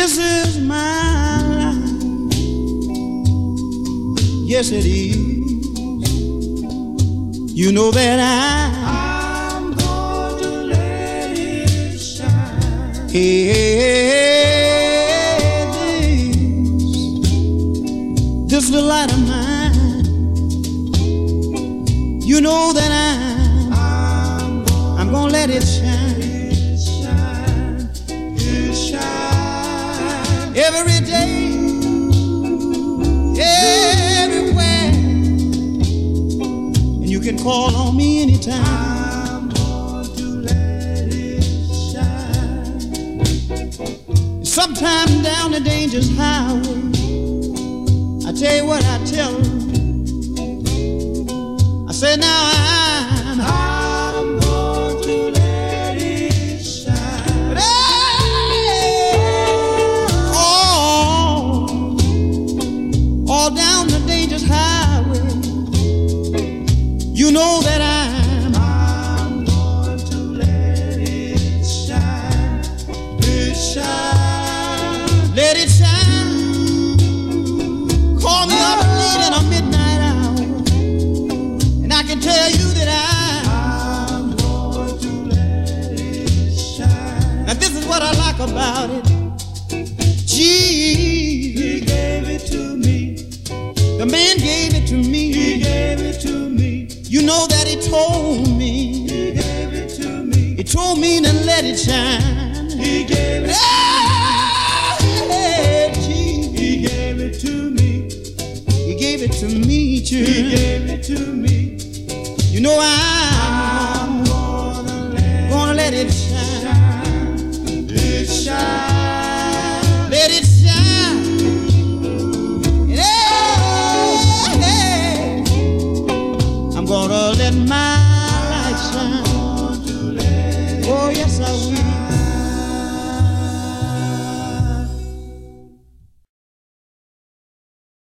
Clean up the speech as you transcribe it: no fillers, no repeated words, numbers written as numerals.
This is my life. Yes, it is. You know that I'm going to let it shine. Hey, this little light of mine. You know that I'm gonna let it shine. It shine every day, everywhere. And you can call on me anytime. I'm going to let it shine. Sometime down the dangerous highway, I tell you what I tell them. I say now I'm going to let it shine. But all down the dangerous highway, you know that I'm going to let it shine. It shine. Let it shine. Call me up late in a midnight hour, and I can tell you that I'm going to let it shine. Now this is what I like about it. Gee, he gave it to me. The man gave it to me. He gave it to me. You know that he told me. He gave it to me. He told me to let it shine. He gave it to me. He gave it to me. He gave it to me, too. He gave it to me. You know I'm gonna let it shine. It shine. Let it shine. Hey, I'm gonna let my